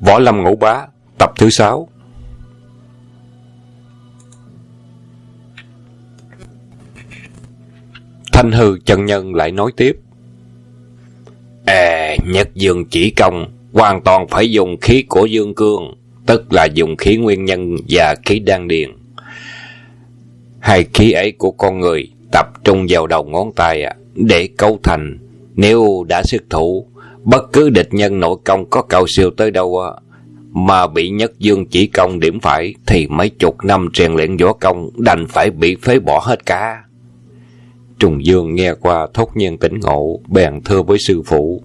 Võ Lâm Ngũ Bá, tập thứ 6. Thanh Hư chân nhân lại nói tiếp. Nhất dương chỉ công hoàn toàn phải dùng khí của dương cương, tức là dùng khí nguyên nhân và khí đan điền. Hai khí ấy của con người tập trung vào đầu ngón tay để cấu thành. Nếu đã xuất thủ, bất cứ địch nhân nội công có cao siêu tới đâu mà bị nhất dương chỉ công điểm phải, thì mấy chục năm rèn luyện võ công đành phải bị phế bỏ hết cả. Trùng Dương nghe qua thốt nhiên tỉnh ngộ, bèn thưa với sư phụ.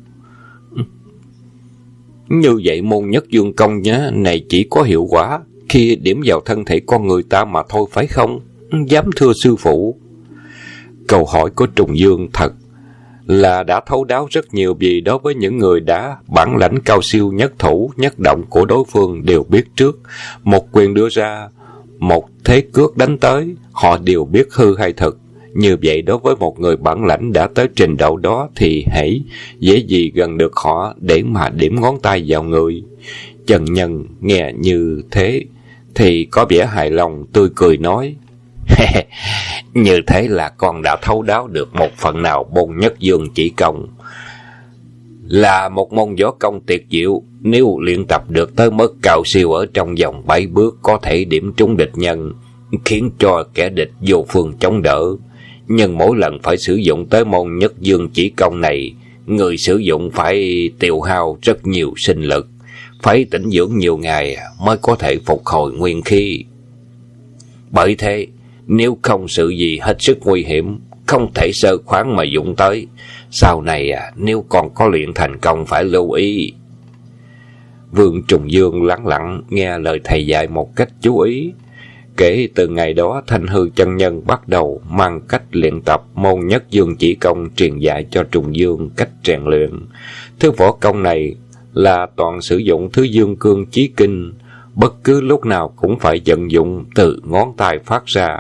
Như vậy môn nhất dương công nhá này chỉ có hiệu quả khi điểm vào thân thể con người ta mà thôi, phải không? Dám thưa sư phụ. Câu hỏi của Trùng Dương thật là đã thấu đáo rất nhiều, vì đối với những người đã bản lãnh cao siêu, nhất thủ nhất động của đối phương đều biết trước. Một quyền đưa ra, một thế cước đánh tới, họ đều biết hư hay thật. Như vậy đối với một người bản lãnh đã tới trình độ đó thì hãy dễ gì gần được họ để mà điểm ngón tay vào người. Trần Nhân nghe như thế thì có vẻ hài lòng, tươi cười nói. Như thế là con đã thấu đáo được một phần nào môn nhất dương chỉ công. Là một môn võ công tuyệt diệu, nếu luyện tập được tới mức cao siêu ở trong vòng 7 bước có thể điểm trúng địch nhân, khiến cho kẻ địch vô phương chống đỡ. Nhưng mỗi lần phải sử dụng tới môn nhất dương chỉ công này, người sử dụng phải tiêu hao rất nhiều sinh lực, phải tĩnh dưỡng nhiều ngày mới có thể phục hồi nguyên khí. Bởi thế, nếu không sự gì hết sức nguy hiểm, không thể sơ khoáng mà dụng tới, sau này nếu còn có luyện thành công phải lưu ý. Vương Trùng Dương lắng lặng nghe lời thầy dạy một cách chú ý. Kể từ ngày đó, Thanh Hư chân nhân bắt đầu mang cách luyện tập môn nhất dương chỉ công, truyền dạy cho Trùng Dương cách rèn luyện. Thứ võ công này là toàn sử dụng thứ dương cương chí kinh, bất cứ lúc nào cũng phải vận dụng từ ngón tay phát ra.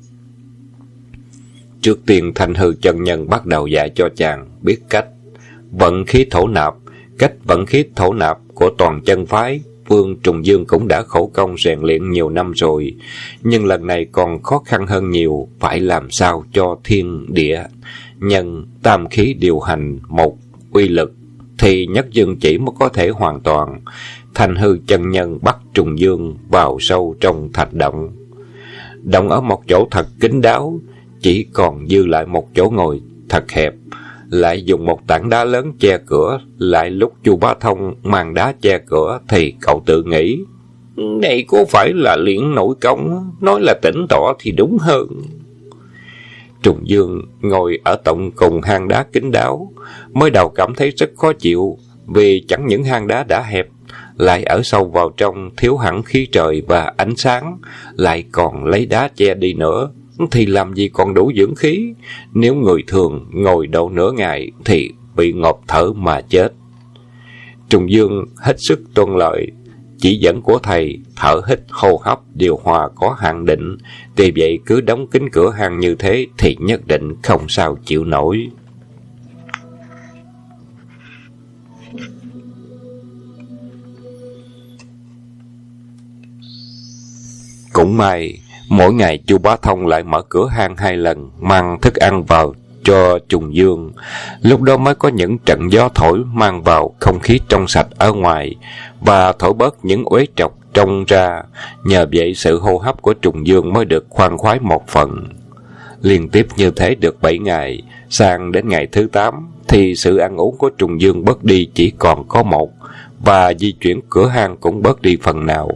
Trước tiên Thanh Hư chân nhân bắt đầu dạy cho chàng biết cách vận khí thổ nạp. Cách vận khí thổ nạp của toàn chân phái, Vương Trùng Dương cũng đã khổ công rèn luyện nhiều năm rồi, nhưng lần này còn khó khăn hơn nhiều, phải làm sao cho thiên địa nhân tam khí điều hành một uy lực thì nhất dương chỉ mới có thể hoàn toàn. Thanh Hư chân nhân bắt Trùng Dương vào sâu trong thạch động. Động ở một chỗ thật kín đáo, chỉ còn dư lại một chỗ ngồi thật hẹp, lại dùng một tảng đá lớn che cửa. Lại lúc Chu Bá Thông mang đá che cửa thì cậu tự nghĩ, đây có phải là luyện nội công? Nói là tĩnh tọa thì đúng hơn. Trùng Dương ngồi ở tận cùng hang đá kín đáo, mới đầu cảm thấy rất khó chịu, vì chẳng những hang đá đã hẹp, lại ở sâu vào trong thiếu hẳn khí trời và ánh sáng, lại còn lấy đá che đi nữa, thì làm gì còn đủ dưỡng khí. Nếu người thường ngồi độ nửa ngày thì bị ngộp thở mà chết. Trùng Dương hết sức tuân lợi chỉ dẫn của thầy, thở hít hô hấp điều hòa có hạn định, vì vậy cứ đóng kín cửa hang như thế thì nhất định không sao chịu nổi. Cũng may mỗi ngày Chu Bá Thông lại mở cửa hang 2 lần, mang thức ăn vào cho Trùng Dương. Lúc đó mới có những trận gió thổi mang vào không khí trong sạch ở ngoài, và thổi bớt những uế trọc trong ra. Nhờ vậy sự hô hấp của Trùng Dương mới được khoan khoái một phần. Liên tiếp như thế được 7 ngày, sang đến ngày thứ 8 thì sự ăn uống của Trùng Dương bớt đi chỉ còn có 1, và di chuyển cửa hang cũng bớt đi phần nào.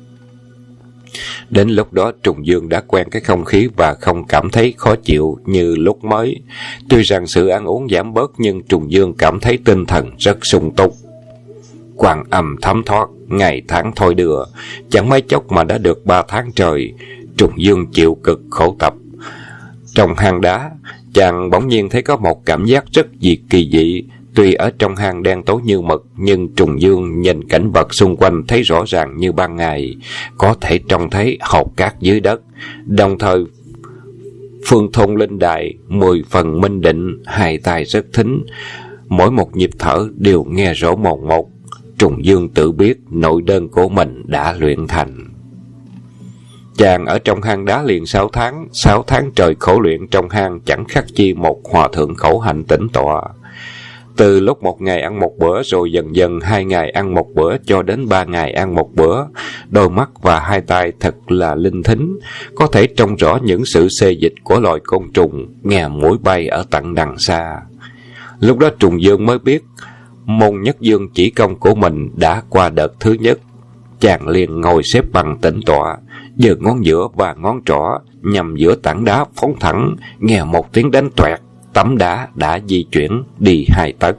Đến lúc đó Trùng Dương đã quen cái không khí và không cảm thấy khó chịu như lúc mới. Tuy rằng sự ăn uống giảm bớt, nhưng Trùng Dương cảm thấy tinh thần rất sung túc. Quang âm thấm thoát, ngày tháng thôi đưa, chẳng mấy chốc mà đã được 3 tháng trời. Trùng Dương chịu cực khổ tập. Trong hang đá, chàng bỗng nhiên thấy có một cảm giác rất kỳ dị. Tuy ở trong hang đen tối như mực, nhưng Trùng Dương nhìn cảnh vật xung quanh thấy rõ ràng như ban ngày, có thể trông thấy hột cát dưới đất. Đồng thời phương thôn linh đài 10 phần minh định, hai tai rất thính, mỗi một nhịp thở đều nghe rõ mồn một. Trùng Dương tự biết nội đơn của mình đã luyện thành. Chàng ở trong hang đá liền 6 tháng trời khổ luyện trong hang chẳng khác chi một hòa thượng khổ hạnh tĩnh tọa. Từ lúc 1 ngày ăn 1 bữa, rồi dần dần 2 ngày ăn 1 bữa, cho đến 3 ngày ăn 1 bữa. Đôi mắt và 2 tay thật là linh thính, có thể trông rõ những sự xê dịch của loài côn trùng, nghe mũi bay ở tận đằng xa. Lúc đó Trùng Dương mới biết môn Nhất Dương chỉ công của mình đã qua đợt thứ nhất. Chàng liền ngồi xếp bằng tĩnh tọa, giơ ngón giữa và ngón trỏ nhằm giữa tảng đá phóng thẳng, nghe một tiếng đánh toẹt, tấm đá đã di chuyển đi 2 tấc.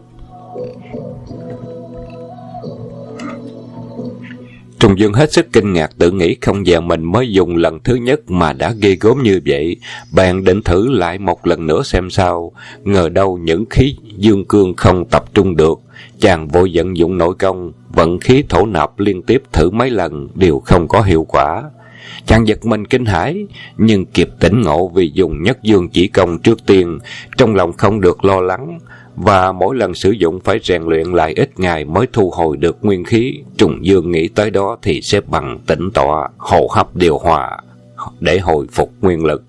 Trùng Dương hết sức kinh ngạc, tự nghĩ không dè mình mới dùng lần thứ nhất mà đã ghê gớm như vậy. Bạn định thử lại một lần nữa xem sao. Ngờ đâu những khí dương cương không tập trung được. Chàng vội vận dụng nội công, vận khí thổ nạp liên tiếp thử mấy lần đều không có hiệu quả. Chàng giật mình kinh hãi, nhưng kịp tỉnh ngộ vì dùng Nhất Dương chỉ công trước tiên, trong lòng không được lo lắng, và mỗi lần sử dụng phải rèn luyện lại ít ngày mới thu hồi được nguyên khí. Trùng Dương nghĩ tới đó thì xếp bằng tĩnh tọa, hô hấp điều hòa để hồi phục nguyên lực.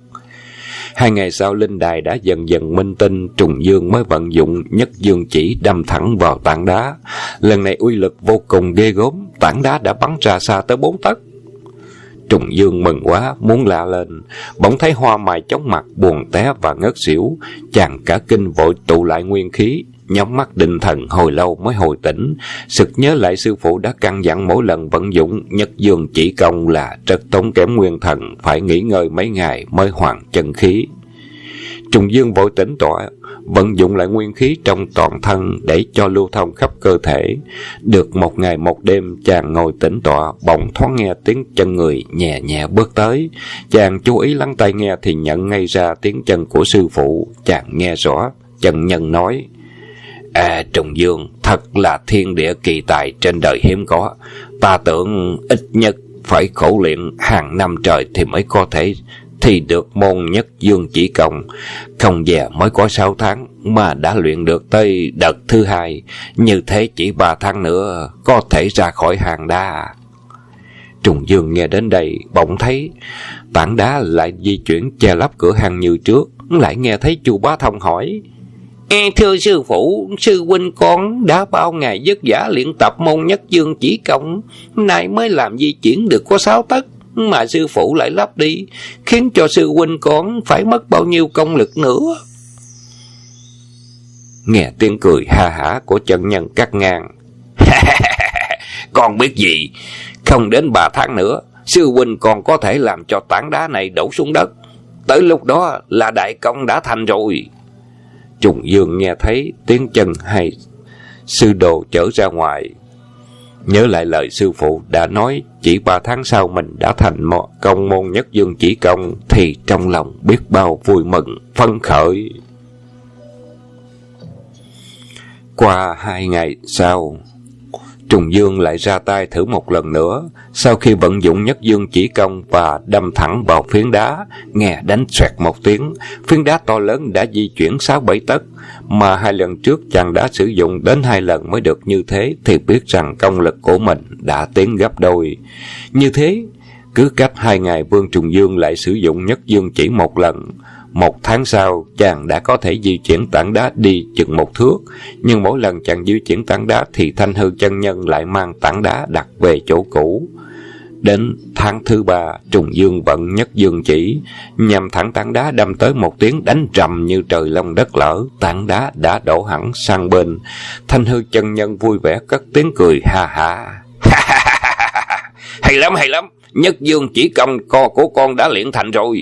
2 ngày sau, linh đài đã dần dần minh tinh, Trùng Dương mới vận dụng Nhất Dương chỉ đâm thẳng vào tảng đá. Lần này uy lực vô cùng ghê gớm, tảng đá đã bắn ra xa tới 4 tấc. Trùng Dương mừng quá, muốn la lên, bỗng thấy Hoa Mai chóng mặt, buồn té và ngất xỉu. Chàng cả kinh vội tụ lại nguyên khí, nhắm mắt định thần hồi lâu mới hồi tỉnh, sực nhớ lại sư phụ đã căn dặn mỗi lần vận dụng Nhất Dương chỉ công là rất tốn kém nguyên thần, phải nghỉ ngơi mấy ngày mới hoàn chân khí. Trùng Dương vội tĩnh tọa, vận dụng lại nguyên khí trong toàn thân để cho lưu thông khắp cơ thể. Được 1 ngày 1 đêm, chàng ngồi tĩnh tọa, bỗng thoáng nghe tiếng chân người nhẹ nhẹ bước tới. Chàng chú ý lắng tai nghe thì nhận ngay ra tiếng chân của sư phụ. Chàng nghe rõ, chân nhân nói: Trùng Dương, thật là thiên địa kỳ tài trên đời hiếm có. Ta tưởng ít nhất phải khổ luyện hàng năm trời thì mới có thể thì được môn Nhất Dương chỉ công. Không dè mới có 6 tháng mà đã luyện được tới đợt thứ 2. Như thế chỉ 3 tháng nữa có thể ra khỏi hang đá. Trùng Dương nghe đến đây, bỗng thấy tảng đá lại di chuyển che lấp cửa hang như trước. Lại nghe thấy Chu Bá Thông hỏi: Thưa sư phụ, sư huynh con đã bao ngày vất vả luyện tập môn Nhất Dương chỉ công, nay mới làm di chuyển được có 6 tấc, mà sư phụ lại lấp đi, khiến cho sư huynh con phải mất bao nhiêu công lực nữa. Nghe tiếng cười ha hả của chân nhân cắt ngang: Con biết gì, không đến 3 tháng nữa, sư huynh còn có thể làm cho tảng đá này đổ xuống đất. Tới lúc đó là đại công đã thành rồi. Trùng Dương nghe thấy tiếng chân hai sư đồ chở ra ngoài, nhớ lại lời sư phụ đã nói chỉ 3 tháng sau mình đã thành công môn Nhất Dương chỉ công, thì trong lòng biết bao vui mừng phấn khởi. Qua 2 ngày sau, Trùng Dương lại ra tay thử một lần nữa. Sau khi vận dụng Nhất Dương chỉ công và đâm thẳng vào phiến đá, nghe đánh xoẹt một tiếng, phiến đá to lớn đã di chuyển 6-7 tấc, mà 2 lần trước chàng đã sử dụng đến 2 lần mới được như thế, thì biết rằng công lực của mình đã tiến gấp đôi. Như thế, cứ cách 2 ngày Vương Trùng Dương lại sử dụng Nhất Dương chỉ 1 lần. 1 tháng sau, chàng đã có thể di chuyển tảng đá đi chừng 1 thước, nhưng mỗi lần chàng di chuyển tảng đá thì Thanh Hư chân nhân lại mang tảng đá đặt về chỗ cũ. Đến tháng thứ 3, Trùng Dương vận Nhất Dương chỉ, nhằm thẳng tảng đá đâm tới một tiếng đánh rầm như trời long đất lở, tảng đá đã đổ hẳn sang bên. Thanh Hư chân nhân vui vẻ cất tiếng cười ha ha: Hay lắm, hay lắm, Nhất Dương chỉ công của con đã luyện thành rồi.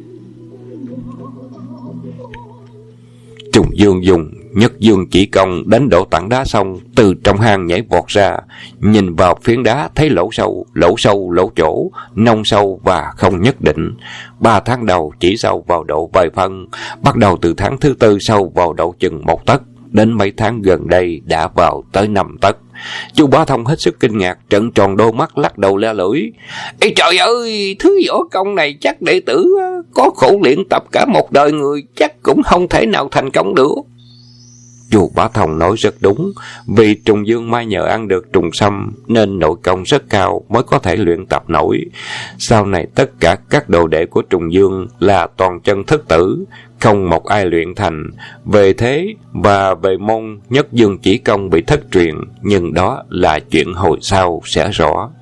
Trùng Dương dùng Nhất Dương chỉ công đánh đổ tảng đá xong, từ trong hang nhảy vọt ra, nhìn vào phiến đá thấy lỗ sâu, lỗ chỗ, nông sâu và không nhất định. 3 tháng đầu chỉ sâu vào độ vài phân, bắt đầu từ tháng thứ 4 sâu vào độ chừng 1 tấc, đến mấy tháng gần đây đã vào tới 5 tấc. Chu Bá Thông hết sức kinh ngạc, trợn tròn đôi mắt, lắc đầu le lưỡi: Ê trời ơi, thứ võ công này chắc đệ tử có khổ luyện tập cả một đời người chắc cũng không thể nào thành công được. Chu Bá Thông nói rất đúng, vì Trùng Dương mai nhờ ăn được trùng sâm nên nội công rất cao mới có thể luyện tập nổi. Sau này tất cả các đồ đệ của Trùng Dương là toàn chân thất tử, không một ai luyện thành. Về thế và về môn Nhất Dương chỉ công bị thất truyền, nhưng đó là chuyện hồi sau sẽ rõ.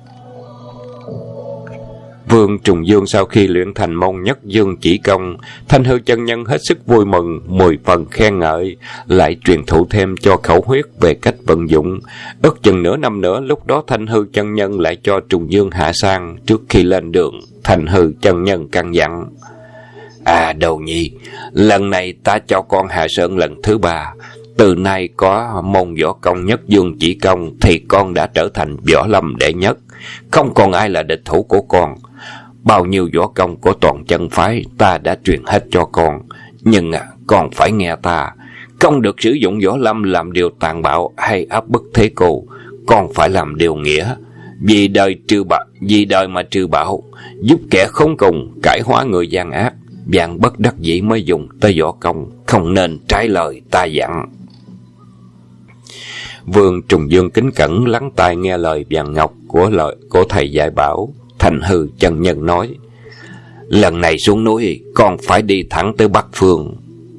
Vương Trùng Dương sau khi luyện thành môn Nhất Dương chỉ công, Thanh Hư chân nhân hết sức vui mừng, 10 phần khen ngợi, lại truyền thụ thêm cho khẩu huyết về cách vận dụng. Ước chừng nửa năm nữa, lúc đó Thanh Hư chân nhân lại cho Trùng Dương hạ sang. Trước khi lên đường, Thanh Hư chân nhân căn dặn: Đầu nhi, lần này ta cho con hạ sơn lần thứ 3. Từ nay có môn võ công Nhất Dương chỉ công thì con đã trở thành võ lâm đệ nhất, không còn ai là địch thủ của con. Bao nhiêu võ công của toàn chân phái ta đã truyền hết cho con, nhưng con phải nghe ta, không được sử dụng võ lâm làm điều tàn bạo hay áp bức thế cô. Con phải làm điều nghĩa, vì đời mà trừ bạo, giúp kẻ khốn cùng, cải hóa người gian ác. Vạn bất đắc dĩ mới dùng tới võ công, không nên trái lời ta dặn. Vương Trùng Dương kính cẩn lắng tai nghe lời vàng ngọc của thầy dạy bảo. Thanh Hư chân nhân nói: Lần này xuống núi, con phải đi thẳng tới Bắc Phương.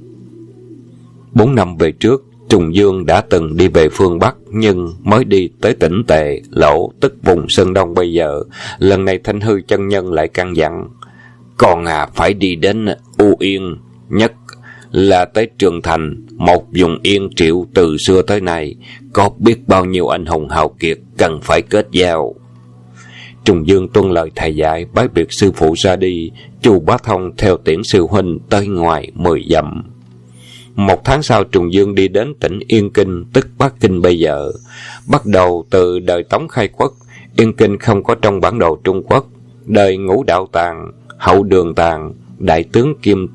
4 năm về trước, Trùng Dương đã từng đi về phương Bắc, nhưng mới đi tới tỉnh Tề Lỗ, tức vùng Sơn Đông bây giờ. Lần này Thanh Hư chân nhân lại căn dặn: Con phải đi đến U Yên, nhất là tới Trường Thành, một vùng yên triệu từ xưa tới nay, có biết bao nhiêu anh hùng hào kiệt cần phải kết giao. Trùng Dương tuân lời thầy dạy, bái biệt sư phụ ra đi. Chu Bá Thông theo tiễn sư huynh tới ngoài 10 dặm. 1 tháng sau, Trùng Dương đi đến tỉnh Yên Kinh, tức Bắc Kinh bây giờ. Bắt đầu từ đời Tống khai quốc, Yên Kinh không có trong bản đồ Trung Quốc. Đời Ngũ Đạo Tàng, Hậu Đường Tàng, đại tướng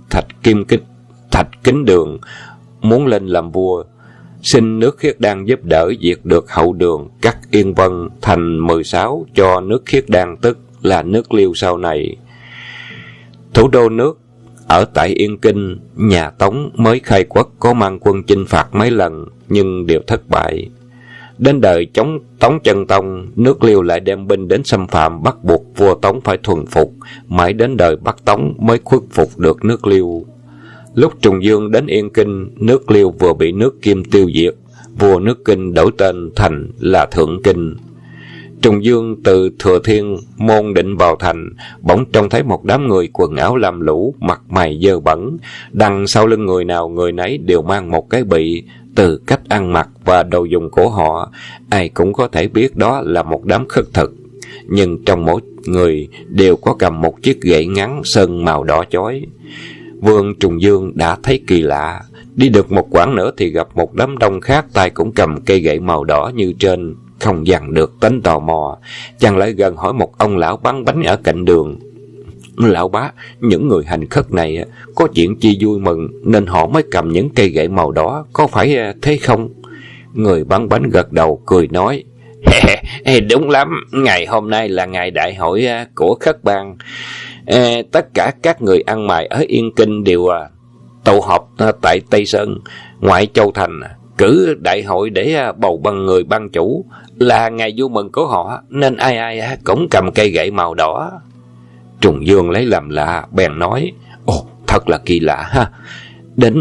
Thạch Kính Đường muốn lên làm vua, xin nước Khiết Đan giúp đỡ diệt được Hậu Đường, cắt Yên Vân thành 16 cho nước Khiết Đan, tức là nước Liêu sau này. Thủ đô nước ở tại Yên Kinh, nhà Tống mới khai quốc có mang quân chinh phạt mấy lần nhưng đều thất bại. Đến đời Tống Chân Tông, nước Liêu lại đem binh đến xâm phạm, bắt buộc vua Tống phải thuần phục. Mãi đến đời Bắc Tống mới khuất phục được nước Liêu. Lúc Trùng Dương đến Yên Kinh, nước Liêu vừa bị nước Kim tiêu diệt, vua nước Kinh đổi tên thành là Thượng Kinh. Trùng Dương từ Thừa Thiên môn định vào thành, bỗng trông thấy một đám người quần áo lam lũ, mặt mày dơ bẩn. Đằng sau lưng người nào người nấy đều mang một cái bị. Từ cách ăn mặc và đồ dùng của họ, ai cũng có thể biết đó là một đám khất thực. Nhưng trong mỗi người đều có cầm một chiếc gậy ngắn sơn màu đỏ chói. Vương Trùng Dương đã thấy kỳ lạ. Đi được một quãng nữa thì gặp một đám đông khác, tay cũng cầm cây gậy màu đỏ như trên. Không dằn được tính tò mò, chàng lại gần hỏi một ông lão bán bánh ở cạnh đường: Lão bá, những người hành khất này có chuyện chi vui mừng nên họ mới cầm những cây gậy màu đỏ, có phải thế không? Người bán bánh gật đầu cười nói: Đúng lắm, ngày hôm nay là ngày đại hội của khất bang. Tất cả các người ăn mày ở Yên Kinh đều tụ họp tại Tây Sơn, ngoại Châu Thành, cử đại hội để bầu bằng người ban chủ. Là ngày vui mừng của họ nên ai ai cũng cầm cây gậy màu đỏ. Trùng Dương lấy làm lạ, bèn nói: Ồ, thật là kỳ lạ ha. Đến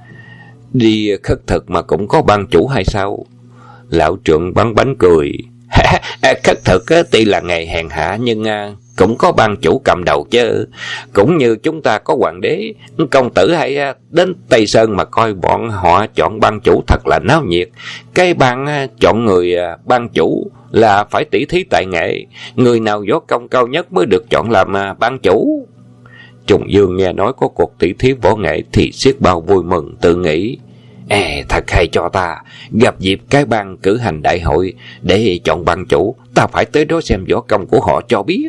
đi khất thực mà cũng có ban chủ hay sao? Lão trưởng bán bánh cười: Khất thực tuy là ngày hèn hạ nhưng cũng có ban chủ cầm đầu chứ. Cũng như chúng ta có hoàng đế, công tử hãy đến Tây Sơn mà coi bọn họ chọn ban chủ thật là náo nhiệt. Cái ban chọn người ban chủ là phải tỉ thí tài nghệ, người nào võ công cao nhất mới được chọn làm ban chủ. Trùng Dương nghe nói có cuộc tỉ thí võ nghệ thì xiết bao vui mừng, tự nghĩ: thật hay cho ta, gặp dịp cái ban cử hành đại hội để chọn ban chủ, ta phải tới đó xem võ công của họ cho biết.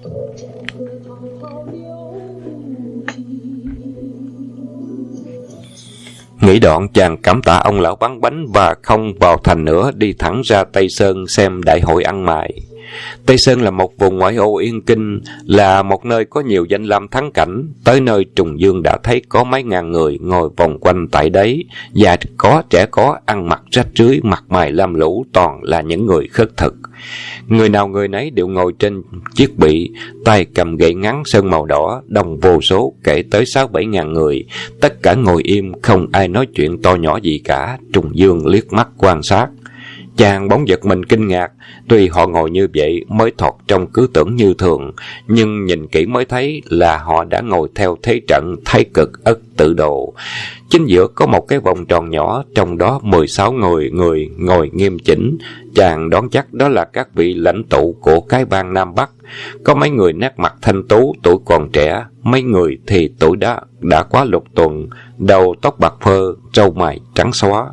Nghĩ đoạn, chàng cảm tạ ông lão bán bánh và không vào thành nữa, đi thẳng ra Tây Sơn xem đại hội ăn mày. Tây Sơn là một vùng ngoại ô yên kinh, là một nơi có nhiều danh lam thắng cảnh. Tới nơi Trùng Dương đã thấy có mấy ngàn người ngồi vòng quanh tại đấy, già có trẻ có, ăn mặc rách rưới, mặt mày lam lũ, toàn là những người khất thực. Người nào người nấy đều ngồi trên chiếc bị, tay cầm gậy ngắn sơn màu đỏ, đông vô số, kể tới 6-7 ngàn người. Tất cả ngồi im, không ai nói chuyện to nhỏ gì cả. Trùng Dương liếc mắt quan sát, chàng bỗng giật mình kinh ngạc. Tuy họ ngồi như vậy mới thoạt trông cứ tưởng như thường, nhưng nhìn kỹ mới thấy là họ đã ngồi theo thế trận Thái Cực Ất Tự Đồ. Chính giữa có một cái vòng tròn nhỏ, trong đó 16 người ngồi nghiêm chỉnh. Chàng đoán chắc đó là các vị lãnh tụ của cái bang Nam Bắc. Có mấy người nét mặt thanh tú, tuổi còn trẻ, mấy người thì tuổi đã quá lục tuần, đầu tóc bạc phơ, râu mày trắng xóa.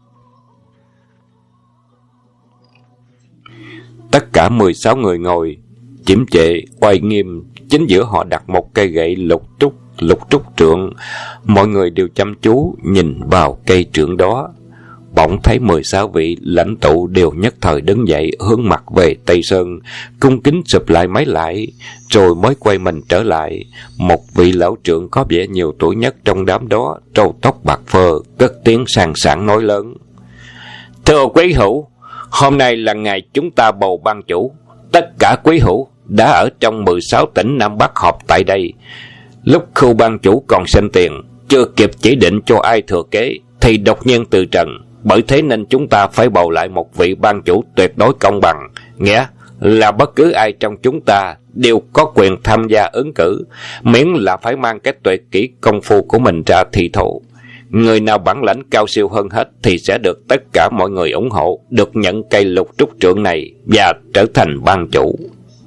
Tất cả 16 người ngồi chiếm trệ oai nghiêm, chính giữa họ đặt một cây gậy lục trúc trượng. Mọi người đều chăm chú nhìn vào cây trượng đó. Bỗng thấy 16 vị lãnh tụ đều nhất thời đứng dậy, hướng mặt về Tây Sơn, cung kính sụp lại mấy lại, rồi mới quay mình trở lại. Một vị lão trượng có vẻ nhiều tuổi nhất trong đám đó, râu tóc bạc phơ, cất tiếng sang sảng nói lớn: "Thưa quý hữu, hôm nay là ngày chúng ta bầu ban chủ. Tất cả quý hữu đã ở trong 16 tỉnh Nam Bắc họp tại đây. Lúc khu ban chủ còn sinh tiền, chưa kịp chỉ định cho ai thừa kế, thì đột nhiên từ trần. Bởi thế nên chúng ta phải bầu lại một vị ban chủ tuyệt đối công bằng, nghĩa là bất cứ ai trong chúng ta đều có quyền tham gia ứng cử, miễn là phải mang cái tuyệt kỹ công phu của mình ra thi thố. Người nào bản lãnh cao siêu hơn hết thì sẽ được tất cả mọi người ủng hộ, được nhận cây lục trúc trượng này và trở thành ban chủ."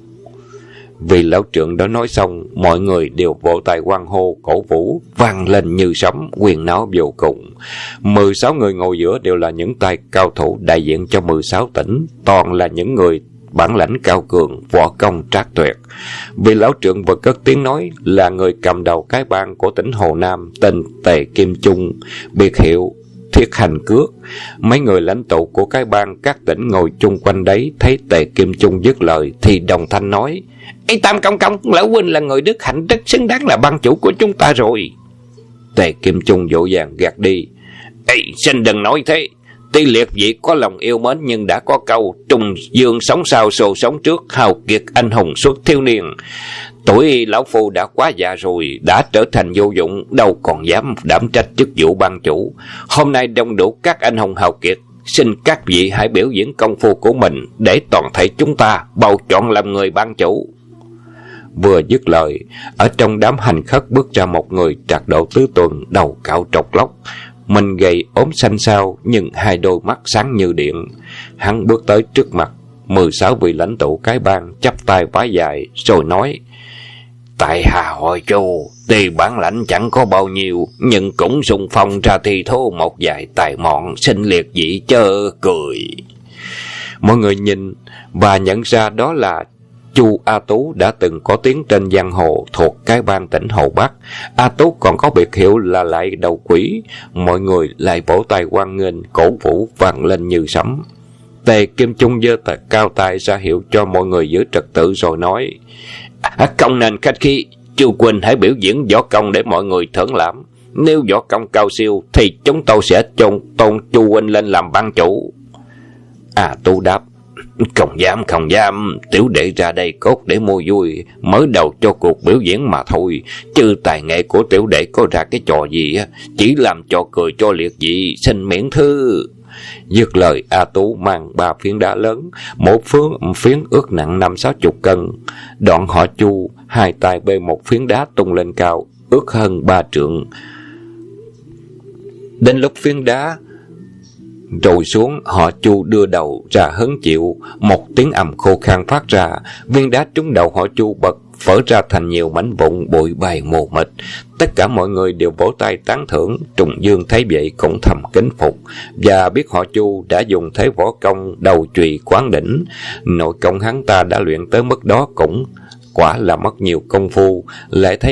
Vì lão trượng đã nói xong, mọi người đều vỗ tay hoan hô cổ vũ, vang lên như sấm, huyên náo vô cùng. 16 người ngồi giữa đều là những tay cao thủ đại diện cho 16 tỉnh, toàn là những người bản lãnh cao cường, võ công trác tuyệt. Vì lão trượng vừa cất tiếng nói là người cầm đầu cái bang của tỉnh Hồ Nam, tên Tề Kim Trung, biệt hiệu Thiết Hành Cước. Mấy người lãnh tụ của cái bang các tỉnh ngồi chung quanh đấy, thấy Tề Kim Trung dứt lời thì đồng thanh nói: "Ê Tam Công Công, lão huynh là người đức hạnh, rất xứng đáng là ban chủ của chúng ta rồi." Tề Kim Trung vội vàng gạt đi: "Ê, xin đừng nói thế. Tuy liệt vị có lòng yêu mến, nhưng đã có câu Trùng Dương sống sau sồ sống trước, hào kiệt anh hùng suốt thiếu niên. Tuổi lão phu đã quá già rồi, đã trở thành vô dụng, đâu còn dám đảm trách chức vụ ban chủ. Hôm nay đông đủ các anh hùng hào kiệt, xin các vị hãy biểu diễn công phu của mình để toàn thể chúng ta bầu chọn làm người ban chủ." Vừa dứt lời, ở trong đám hành khất bước ra một người trạc độ tứ tuần, đầu cạo trọc lóc, mình gầy ốm xanh xao, nhưng hai đôi mắt sáng như điện. Hắn bước tới trước mặt 16 vị lãnh tụ cái bang, chắp tay vái dài rồi nói: "Tại hạ hội Chu, tuy bản lãnh chẳng có bao nhiêu, nhưng cũng xung phong ra thi thố một vài tài mọn, xin liệt vị chớ cười." Mọi người nhìn và nhận ra đó là Chu A Tú, đã từng có tiếng trên giang hồ, thuộc cái bang tỉnh Hồ Bắc. A Tú còn có biệt hiệu là Lại Đầu Quỷ. Mọi người lại vỗ tay hoan nghênh, cổ vũ vang lên như sấm. Tề Kim Trung giơ cao tay ra hiệu cho mọi người giữ trật tự rồi nói: "Không nên khách khí, Chu huynh hãy biểu diễn võ công để mọi người thưởng lãm. Nếu võ công cao siêu thì chúng tôi sẽ tôn Chu huynh lên làm ban chủ." A Tú đáp: Không dám, tiểu đệ ra đây cốt để mua vui, mới đầu cho cuộc biểu diễn mà thôi, chứ tài nghệ của tiểu đệ có ra cái trò gì, chỉ làm trò cười cho liệt vị, xin miễn thư." Dứt lời, A Tú mang 3 phiến đá lớn, một phiến ước nặng 50-60 cân. Đoạn họ Chu hai tay bê một phiến đá tung lên cao, ước hơn 3 trượng. Đến lúc phiến đá rồi xuống, họ Chu đưa đầu ra hứng chịu, một tiếng ầm khô khan phát ra, viên đá trúng đầu họ Chu bật vỡ ra thành nhiều mảnh vụn, bụi bay mù mịt. Tất cả mọi người đều vỗ tay tán thưởng. Trùng Dương thấy vậy cũng thầm kính phục, và biết họ Chu đã dùng thế võ công đầu chùy quán đỉnh. Nội công hắn ta đã luyện tới mức đó cũng quả là mất nhiều công phu. Lại thấy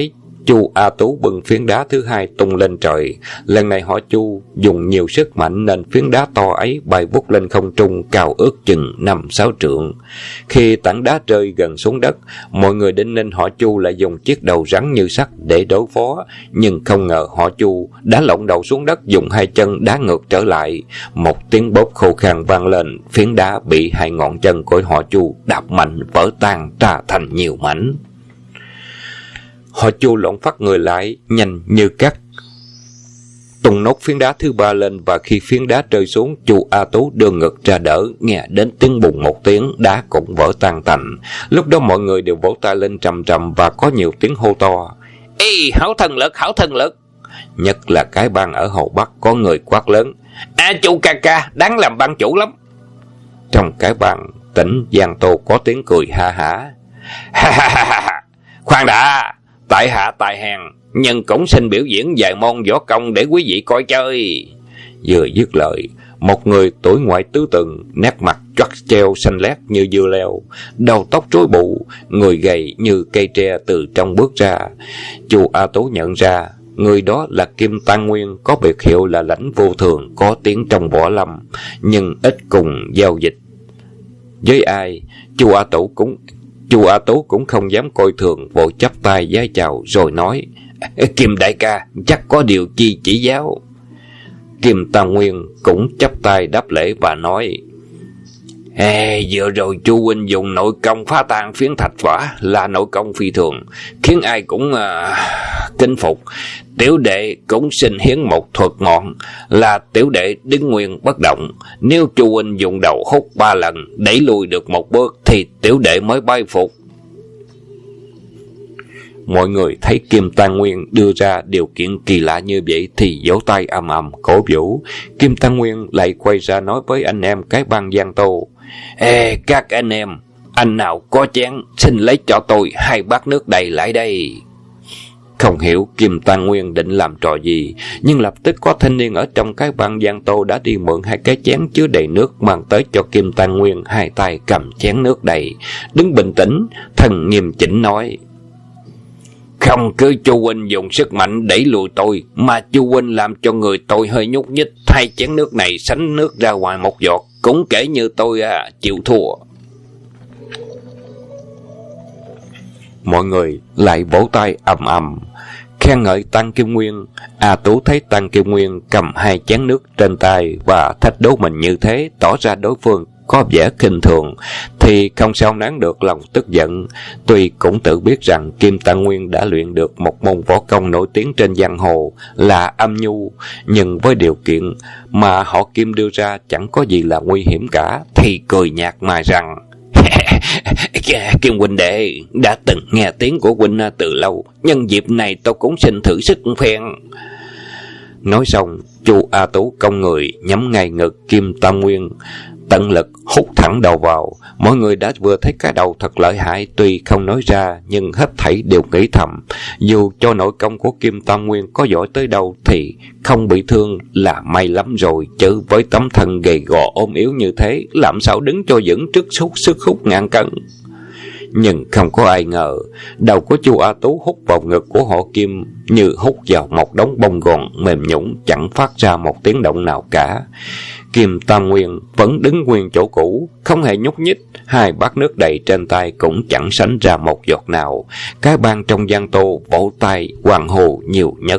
Chu A Tú bưng phiến đá thứ hai tung lên trời. Lần này họ Chu dùng nhiều sức mạnh nên phiến đá to ấy bay vút lên không trung, cao ước chừng 5-6 trượng. Khi tảng đá rơi gần xuống đất, mọi người định nên họ Chu lại dùng chiếc đầu rắn như sắt để đối phó, nhưng không ngờ họ Chu đã lộn đầu xuống đất, dùng hai chân đá ngược trở lại. Một tiếng bóp khô khan vang lên, phiến đá bị hai ngọn chân của họ Chu đạp mạnh vỡ tan ra thành nhiều mảnh. Họ Chu lộn phắt người lại nhanh như cắt, tung nốt phiến đá thứ ba lên, và khi phiến đá rơi xuống, Chu A Tú đưa ngực ra đỡ, nghe đến tiếng bùng một tiếng, đá cũng vỡ tan tành. Lúc đó mọi người đều vỗ tay lên trầm trầm và có nhiều tiếng hô to: "Ê, hảo thần lực, hảo thần lực!" Nhất là cái bang ở Hồ Bắc có người quát lớn: "A Chu ca ca, đáng làm ban chủ lắm!" Trong cái bang tỉnh Giang Tô có tiếng cười ha hả: "Ha ha ha ha, khoan đã, tại hạ tài hèn, nhưng cũng xin biểu diễn vài môn võ công để quý vị coi chơi." Vừa dứt lời, một người tuổi ngoại tứ tuần, nét mặt choắt treo xanh lét như dưa leo, đầu tóc rối bù, người gầy như cây tre từ trong bước ra. Chu A Tú nhận ra người đó là Kim Tăng Nguyên, có biệt hiệu là Lãnh Vô Thường, có tiếng trong võ lâm nhưng ít cùng giao dịch với ai. Chu A Tú cũng không dám coi thường, vội chắp tay vái chào rồi nói: "Kim đại ca, chắc có điều chi chỉ giáo." Kim Tăng Nguyên cũng chắp tay đáp lễ và nói: Vừa rồi Chu huynh dùng nội công phá tan phiến thạch võ là nội công phi thường, khiến ai cũng kính phục. Tiểu đệ cũng xin hiến một thuật ngọn, là tiểu đệ đứng nguyên bất động. Nếu Chu huynh dùng đầu hút 3 lần đẩy lùi được một bước thì tiểu đệ mới bái phục. Mọi người thấy Kim Tăng Nguyên đưa ra điều kiện kỳ lạ như vậy thì vỗ tay ầm ầm cổ vũ. Kim Tăng Nguyên lại quay ra nói với anh em cái bang Giang Tô: Các anh em, anh nào có chén xin lấy cho tôi 2 bát nước đầy lại đây. Không hiểu Kim Tăng Nguyên định làm trò gì, nhưng lập tức có thanh niên ở trong cái bang Giang Tô đã đi mượn 2 cái chén chứa đầy nước mang tới cho Kim Tăng Nguyên. 2 tay cầm chén nước đầy, đứng bình tĩnh, thần nghiêm chỉnh nói: Không cứ Chu huynh dùng sức mạnh đẩy lùi tôi, mà Chu huynh làm cho người tôi hơi nhúc nhích, 2 chén nước này sánh nước ra ngoài một giọt, cũng kể như tôi chịu thua. Mọi người lại vỗ tay ầm ầm khen ngợi Tăng Kim Nguyên. A Tú thấy Tăng Kim Nguyên cầm 2 chén nước trên tay và thách đố mình như thế, tỏ ra đối phương có vẻ khinh thường, thì không sao nén được lòng tức giận. Tuy cũng tự biết rằng Kim Tăng Nguyên đã luyện được một môn võ công nổi tiếng trên giang hồ là âm nhu, nhưng với điều kiện mà họ Kim đưa ra chẳng có gì là nguy hiểm cả, thì cười nhạt mà rằng: Kim huynh đệ đã từng nghe tiếng của huynh từ lâu, nhân dịp này tôi cũng xin thử sức phen. Nói xong, Chu A Tú cong người nhắm ngay ngực Kim Tăng Nguyên, tận lực hút thẳng đầu vào. Mọi người đã vừa thấy cái đầu thật lợi hại, tuy không nói ra nhưng hết thảy đều nghĩ thầm: dù cho nội công của Kim Tăng Nguyên có giỏi tới đâu thì không bị thương là may lắm rồi, chứ với tấm thân gầy gò ốm yếu như thế, làm sao đứng cho vững trước sức hút ngàn cân. Nhưng không có ai ngờ, đầu của Chu A Tú hút vào ngực của họ Kim như hút vào một đống bông gòn mềm nhũn, chẳng phát ra một tiếng động nào cả. Kim Tăng Nguyên vẫn đứng nguyên chỗ cũ, không hề nhúc nhích, 2 bát nước đầy trên tay cũng chẳng sánh ra một giọt nào. Cái bang trong Giang Tô vỗ tay hoan hô nhiều nhất.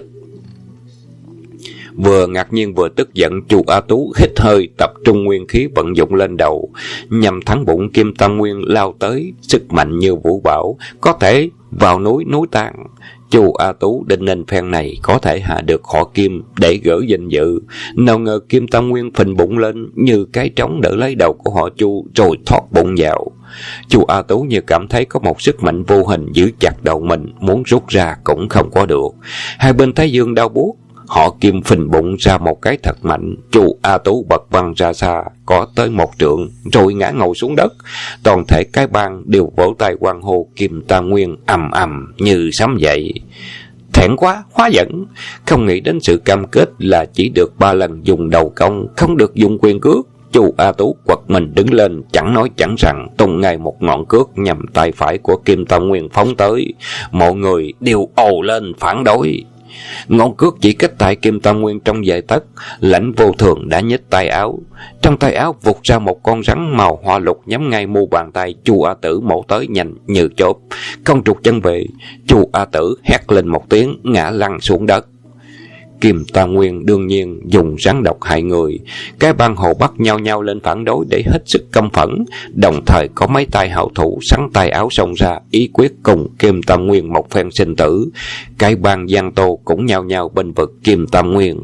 Vừa ngạc nhiên vừa tức giận, Chu A Tú hít hơi, tập trung nguyên khí vận dụng lên đầu, nhằm thắng bụng Kim Tăng Nguyên lao tới, sức mạnh như vũ bão, có thể vào núi tan. Chu A Tú định nên phen này có thể hạ được họ Kim để gỡ danh dự. Nào ngờ Kim Tăng Nguyên phình bụng lên như cái trống đỡ lấy đầu của họ Chu rồi thoát bụng vào. Chu A Tú như cảm thấy có một sức mạnh vô hình giữ chặt đầu mình, muốn rút ra cũng không có được. Hai bên thái dương đau buốt, họ Kim phình bụng ra một cái thật mạnh. Chu A Tú bật văng ra xa có tới 1 trượng rồi ngã ngồi xuống đất. Toàn thể cái bang đều vỗ tay hoan hô. Kim Tăng Nguyên ầm ầm như sấm dậy. Thẹn quá, hóa giận, không nghĩ đến sự cam kết là chỉ được 3 lần dùng đầu công, không được dùng quyền cước. Chu A Tú quật mình đứng lên, chẳng nói chẳng rằng tung ngay một ngọn cước nhằm tay phải của Kim Tam Nguyên phóng tới. Mọi người đều ồ lên phản đối. Ngọn cước chỉ cách tay Kim Tam Nguyên trong vài tấc. Lãnh Vô Thường đã nhích tay áo, trong tay áo vụt ra một con rắn màu hoa lục nhắm ngay mu bàn tay Chu A Tử, mổ tới nhanh như chớp. Không trục chân về, Chu A Tử hét lên một tiếng, ngã lăn xuống đất. Kim Tam Nguyên đương nhiên dùng rắn độc hại người. Cái bang Hồ Bắc nhao nhao lên phản đối để hết sức căm phẫn, đồng thời có mấy tay hảo thủ sắn tay áo xông ra ý quyết cùng Kim Tam Nguyên một phen sinh tử. Cái bang Giang Tô cũng nhao nhao bênh vực Kim Tam Nguyên.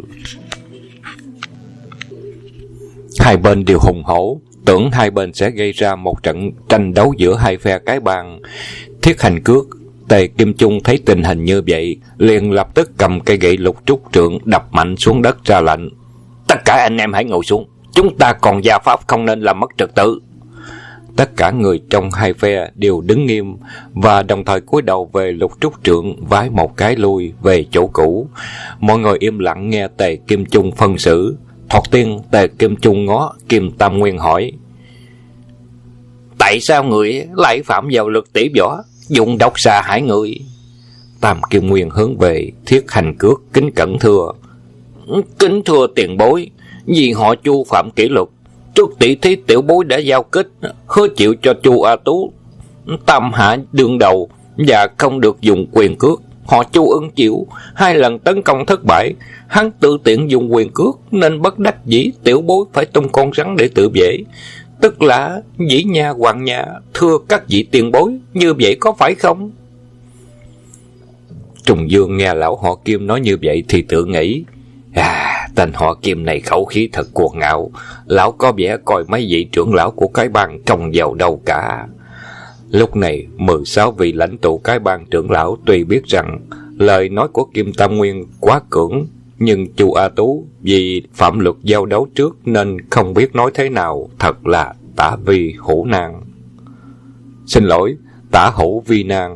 Hai bên đều hùng hổ, tưởng hai bên sẽ gây ra một trận tranh đấu giữa hai phe cái bang. Thiết Hành Cước, Tề Kim Trung thấy tình hình như vậy, liền lập tức cầm cây gậy Lục Trúc Trượng đập mạnh xuống đất ra lệnh: tất cả anh em hãy ngồi xuống, chúng ta còn gia pháp, không nên làm mất trật tự. Tất cả người trong hai phe đều đứng nghiêm và đồng thời cúi đầu về Lục Trúc Trượng, vái một cái lui về chỗ cũ. Mọi người im lặng nghe Tề Kim Trung phân xử. Thoạt tiên Tề Kim Trung ngó Kim Tam Nguyên hỏi: tại sao người lại phạm vào luật tỷ võ, dùng độc xà hại người? Tam Kim Nguyên hướng về Thiết Hành Cước kính cẩn thưa: kính thưa tiền bối, vì họ Chu phạm kỷ luật, trước tỷ thí tiểu bối đã giao kết hứa chịu cho Chu A Tú tam hạ đương đầu và không được dùng quyền cước. Họ Chu ứng chịu, 2 lần tấn công thất bại, hắn tự tiện dùng quyền cước nên bất đắc dĩ tiểu bối phải tung con rắn để tự vệ. Tức là dĩ nha hoàng nhà, thưa các vị tiền bối, như vậy có phải không? Trùng Dương nghe lão họ Kim nói như vậy thì tự nghĩ: tên họ Kim này khẩu khí thật cuồng ngạo, lão có vẻ coi mấy vị trưởng lão của cái bang trông vào đâu cả. Lúc này 16 vị lãnh tụ cái bang trưởng lão tuy biết rằng lời nói của Kim Tam Nguyên quá cưỡng, nhưng Chu A Tú vì phạm luật giao đấu trước nên không biết nói thế nào, thật là tả vi hữu nan. Xin lỗi, tả hữu vi nan.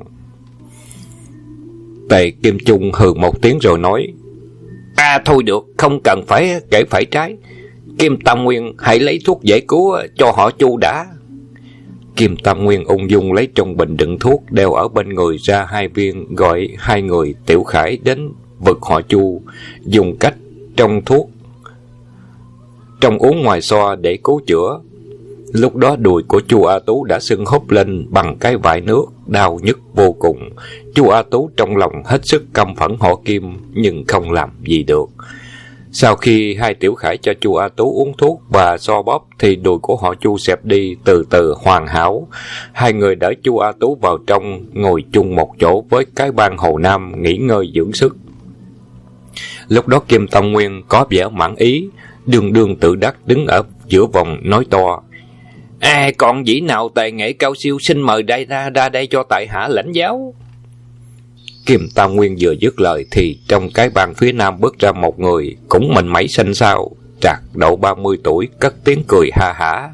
Tề Kim Trung hừ một tiếng rồi nói: thôi được, không cần phải kể phải trái. Kim Tam Nguyên hãy lấy thuốc giải cứu cho họ Chu đã. Kim Tam Nguyên ung dung lấy trong bình đựng thuốc đeo ở bên người ra 2 viên, gọi 2 người tiểu khải đến vực họ Chu, dùng cách trong thuốc trong uống ngoài xoa để cứu chữa. Lúc đó đùi của Chu A Tú đã sưng húp lên bằng cái vải nước, đau nhức vô cùng. Chu A Tú trong lòng hết sức căm phẫn họ Kim, nhưng không làm gì được. Sau khi 2 tiểu khải cho Chu A Tú uống thuốc và xoa bóp thì đùi của họ Chu xẹp đi từ từ hoàn hảo. 2 người đỡ Chu A Tú vào trong, ngồi chung một chỗ với cái bang Hồ Nam nghỉ ngơi dưỡng sức. Lúc đó Kim Tam Nguyên có vẻ mãn ý, đương đương tự đắc đứng ở giữa vòng nói to: còn dĩ nào tài nghệ cao siêu, xin mời ra đây cho tại hạ lãnh giáo. Kim Tam Nguyên vừa dứt lời thì trong cái bang phía nam bước ra một người cũng mình mẩy xanh xao, trạc độ 30 tuổi, cất tiếng cười ha hả: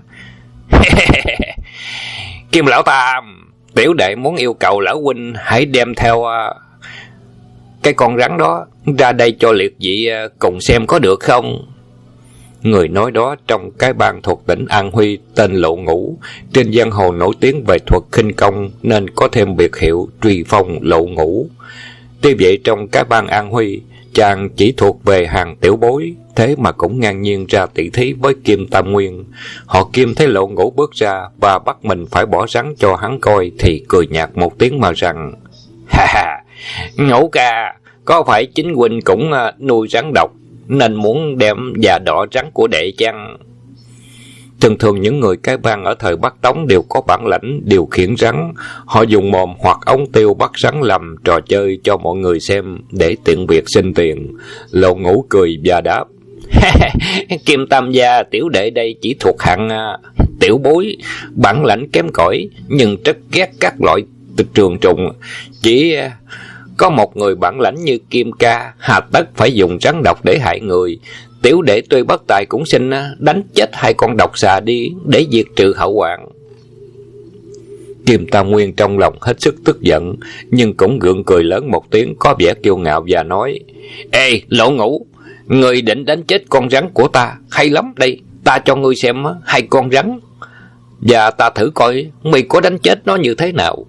Kim lão Tam, tiểu đệ muốn yêu cầu lão huynh hãy đem theo cái con rắn đó ra đây cho liệt vị cùng xem có được không? Người nói đó trong cái bang thuộc tỉnh An Huy, tên Lộ Ngũ, trên giang hồ nổi tiếng về thuật khinh công nên có thêm biệt hiệu truy phong Lộ Ngũ. Tuy vậy trong cái bang An Huy, chàng chỉ thuộc về hàng tiểu bối, thế mà cũng ngang nhiên ra tỷ thí với Kim Tam Nguyên. Họ Kim thấy Lộ Ngũ bước ra và bắt mình phải bỏ rắn cho hắn coi thì cười nhạt một tiếng mà rằng: Ngũ ca, có phải chính huynh cũng nuôi rắn độc nên muốn đem già đỏ rắn của đệ chăng? Thường thường những người cái bang ở thời Bắc Tống đều có bản lãnh điều khiển rắn. Họ dùng mồm hoặc ống tiêu bắt rắn làm trò chơi cho mọi người xem để tiện việc sinh tiền. Lộ Ngũ cười và đáp: Kim Tam gia, tiểu đệ đây chỉ thuộc hạng tiểu bối, bản lãnh kém cỏi nhưng rất ghét các loại trường trùng. Chỉ có một người bản lãnh như Kim ca, hà tất phải dùng rắn độc để hại người. Tiểu đệ tuy bất tài cũng xin đánh chết 2 con độc xà đi để diệt trừ hậu hoạn. Kim Tam Nguyên trong lòng hết sức tức giận, nhưng cũng gượng cười lớn một tiếng có vẻ kiêu ngạo và nói: Lộ Ngũ, người định đánh chết con rắn của ta, hay lắm đây. Ta cho ngươi xem hai con rắn, và ta thử coi mày có đánh chết nó như thế nào.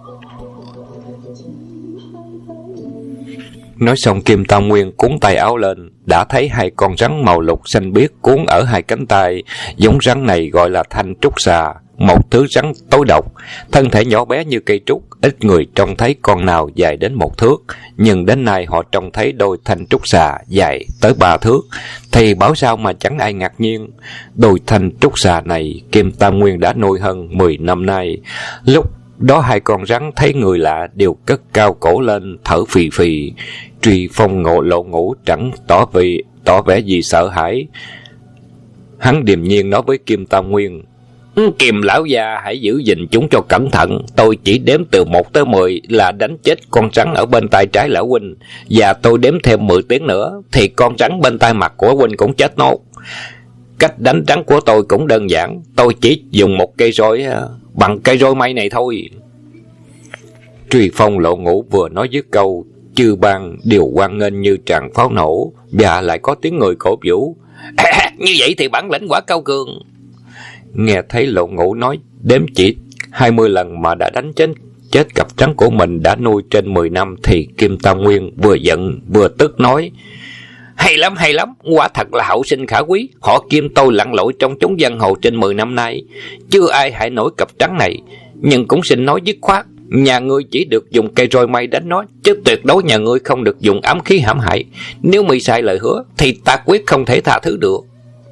Nói xong, Kim Tam Nguyên cuốn tay áo lên, đã thấy hai con rắn màu lục xanh biếc cuốn ở hai cánh tay. Giống rắn này gọi là thanh trúc xà, một thứ rắn tối độc, thân thể nhỏ bé như cây trúc, ít người trông thấy con nào dài đến 1 thước, nhưng đến nay họ trông thấy đôi thanh trúc xà dài tới 3 thước, thì bảo sao mà chẳng ai ngạc nhiên. Đôi thanh trúc xà này Kim Tam Nguyên đã nuôi hơn 10 năm nay. Lúc đó hai con rắn thấy người lạ đều cất cao cổ lên thở phì phì. Truy Phong Lộ Ngũ chẳng tỏ vẻ gì sợ hãi. Hắn điềm nhiên nói với Kim Tam Nguyên: Kim lão gia hãy giữ gìn chúng cho cẩn thận. Tôi chỉ đếm từ 1 tới 10 là đánh chết con rắn ở bên tay trái lão huynh, và tôi đếm thêm 10 tiếng nữa thì con rắn bên tay mặt của huynh cũng chết nốt. Cách đánh rắn của tôi cũng đơn giản, tôi chỉ dùng một cây roi bằng cây roi mây này thôi. Truy Phong Lộ Ngũ vừa nói dứt câu, chư bang đều hoan nghênh như tràng pháo nổ, và lại có tiếng người cổ vũ. Như vậy thì bản lĩnh quả cao cường. Nghe thấy Lộ Ngũ nói đếm chỉ 20 lần mà đã đánh chết cặp rắn của mình đã nuôi trên 10 năm, thì Kim Tam Nguyên vừa giận vừa tức nói: hay lắm, quả thật là hậu sinh khả quý. Họ Kim tôi lặn lội trong chốn giang hồ trên 10 năm nay, chưa ai hại nổi cặp rắn này. Nhưng cũng xin nói dứt khoát, nhà ngươi chỉ được dùng cây roi mây đánh nó, chứ tuyệt đối nhà ngươi không được dùng ám khí hãm hại. Nếu mày sai lời hứa thì ta quyết không thể tha thứ được.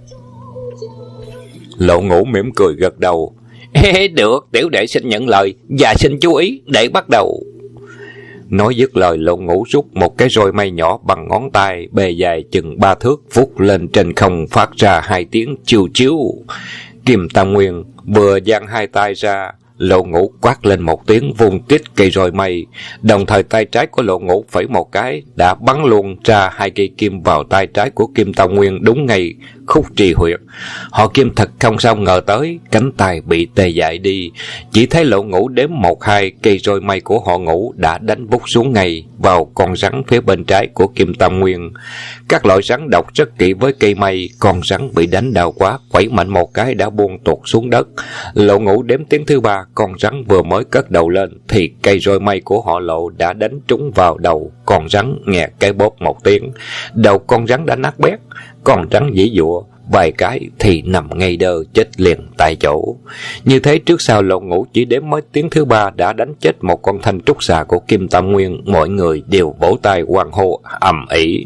Lộ Ngũ mỉm cười gật đầu. Được, tiểu đệ xin nhận lời, và xin chú ý để bắt đầu. Nói dứt lời, Lộ Ngũ rút một cái roi mây nhỏ bằng ngón tay, bề dài chừng 3 thước, vút lên trên không phát ra 2 tiếng chiu chiu. Kim Tam Nguyên vừa giang 2 tay ra, Lộ Ngũ quát lên một tiếng vung kích cây roi mây, đồng thời tay trái của Lộ Ngũ phẩy một cái đã bắn luôn ra 2 cây kim vào tay trái của Kim Tam Nguyên, đúng ngay khúc trì huyệt. Họ Kim thật không sao ngờ tới, cánh tay bị tê dại đi. Chỉ thấy Lộ Ngũ đếm 1, 2, cây roi mây của họ Ngũ đã đánh bút xuống ngay vào con rắn phía bên trái của Kim Tam Nguyên. Các loại rắn độc rất kỹ với cây mây, con rắn bị đánh đau quá, quẩy mạnh một cái đã buông tuột xuống đất. Lộ Ngũ đếm tiếng thứ 3, con rắn vừa mới cất đầu lên thì cây roi mây của họ Lộ đã đánh trúng vào đầu con rắn, nghe cái bóp một tiếng, đầu con rắn đã nát bét. Con rắn giãy giụa vài cái thì nằm ngay đơ chết liền tại chỗ. Như thế trước sau Lộ Ngũ chỉ đếm mới tiếng thứ 3 đã đánh chết một con thanh trúc xà của Kim Tam Nguyên. Mọi người đều vỗ tay hoan hô ầm ĩ.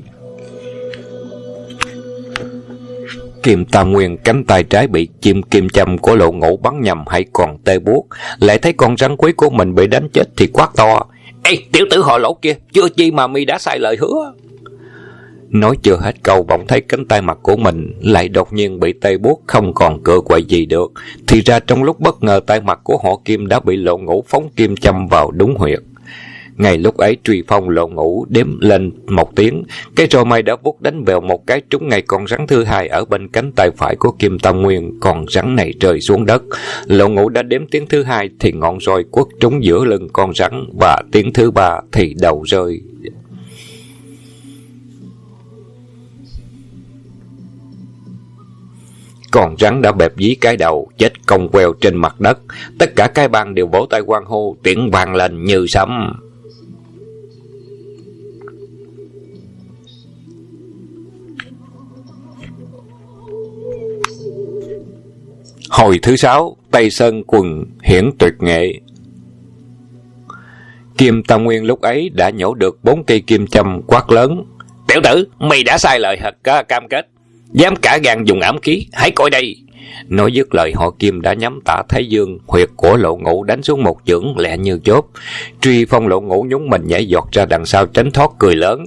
Kim Tam Nguyên cánh tay trái bị chim kim châm của Lộ Ngũ bắn nhầm hay còn tê buốt, lại thấy con rắn quý của mình bị đánh chết thì quát to: Ê, tiểu tử họ Lộ kia, chưa chi mà mi đã sai lời hứa. Nói chưa hết câu, bỗng thấy cánh tay mặt của mình lại đột nhiên bị tê buốt, không còn cựa quậy gì được. Thì ra trong lúc bất ngờ, tay mặt của họ Kim đã bị Lộ Ngũ phóng kim châm vào đúng huyệt. Ngay lúc ấy, Truy Phong Lộ Ngũ đếm lên một tiếng, cái roi mây đã vút đánh bèo một cái trúng ngay con rắn thứ 2 ở bên cánh tay phải của Kim Tam Nguyên. Con rắn này rơi xuống đất. Lộ Ngũ đã đếm tiếng thứ 2 thì ngọn roi quất trúng giữa lưng con rắn, và tiếng thứ 3 thì đầu rơi. Con rắn đã bẹp dí cái đầu, chết cong queo trên mặt đất. Tất cả cái bang đều vỗ tay hoan hô, tiếng vang lên như sấm. Hồi thứ 6, Tây Sơn quần hiển tuyệt nghệ. Kim Tam Nguyên lúc ấy đã nhổ được 4 cây kim châm, quát lớn: Tiểu tử, mày đã sai lời cam kết, dám cả gan dùng ám khí, hãy coi đây. Nói dứt lời, họ Kim đã nhắm tả Thái Dương, huyệt của Lộ Ngũ đánh xuống một chưởng lẹ như chớp. Truy Phong Lộ Ngũ nhún mình nhảy giọt ra đằng sau tránh thoát, cười lớn: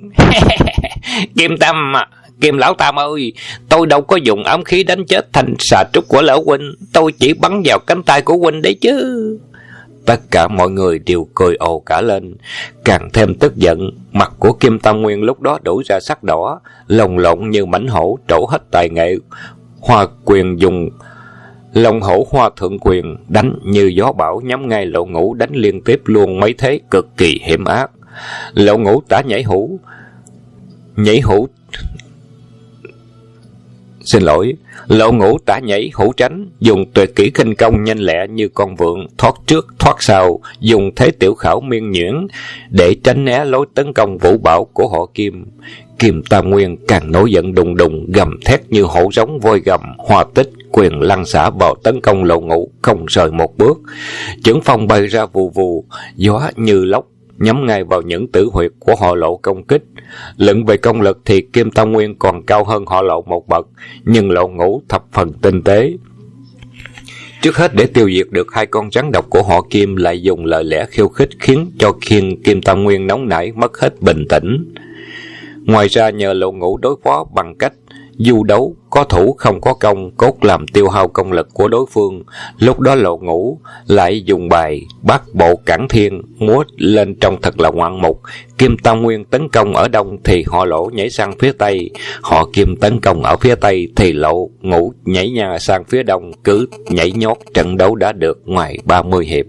Kim lão Tam ơi, tôi đâu có dùng ám khí đánh chết thanh xà trúc của lão huynh, tôi chỉ bắn vào cánh tay của huynh đấy chứ. Tất cả mọi người đều cười ồ cả lên. Càng thêm tức giận, mặt của Kim Tam Nguyên lúc đó đổ ra sắc đỏ, lồng lộn như mãnh hổ, trổ hết tài nghệ. Hoa quyền dùng Long Hổ Hoa Thượng Quyền đánh như gió bão, nhắm ngay Lộ Ngũ đánh liên tiếp luôn mấy thế cực kỳ hiểm ác. Lộ Ngũ tả nhảy hũ Xin lỗi. Lộ Ngũ tả nhảy hữu tránh, dùng tuyệt kỹ khinh công nhanh lẹ như con vượn, thoát trước thoát sau, dùng thế tiểu khảo miên nhuyễn để tránh né lối tấn công vũ bão của họ Kim. Kim Tam Nguyên càng nổi giận đùng đùng, gầm thét như hổ giống voi gầm, hòa tích quyền lăn xả vào tấn công Lộ Ngũ, không rời một bước. Chưởng phong bay ra vù vù, gió như lốc nhắm ngay vào những tử huyệt của họ Lộ công kích. Luận về công lực thì Kim Tam Nguyên còn cao hơn họ Lộ một bậc, nhưng Lộ Ngũ thập phần tinh tế. Trước hết, để tiêu diệt được hai con rắn độc của họ Kim, lại dùng lời lẽ khiêu khích khiến cho Kim Tam Nguyên nóng nảy, mất hết bình tĩnh. Ngoài ra, nhờ Lộ Ngũ đối phó bằng cách du đấu, có thủ không có công, cốt làm tiêu hao công lực của đối phương. Lúc đó Lộ Ngũ lại dùng bài bát bộ cản thiên múa lên trông thật là ngoạn mục. Kim Tam Nguyên tấn công ở đông thì họ Lỗ nhảy sang phía tây, họ Kim tấn công ở phía tây thì Lộ Ngũ nhảy nha sang phía đông. Cứ nhảy nhót, trận đấu đã được ngoài 30 hiệp.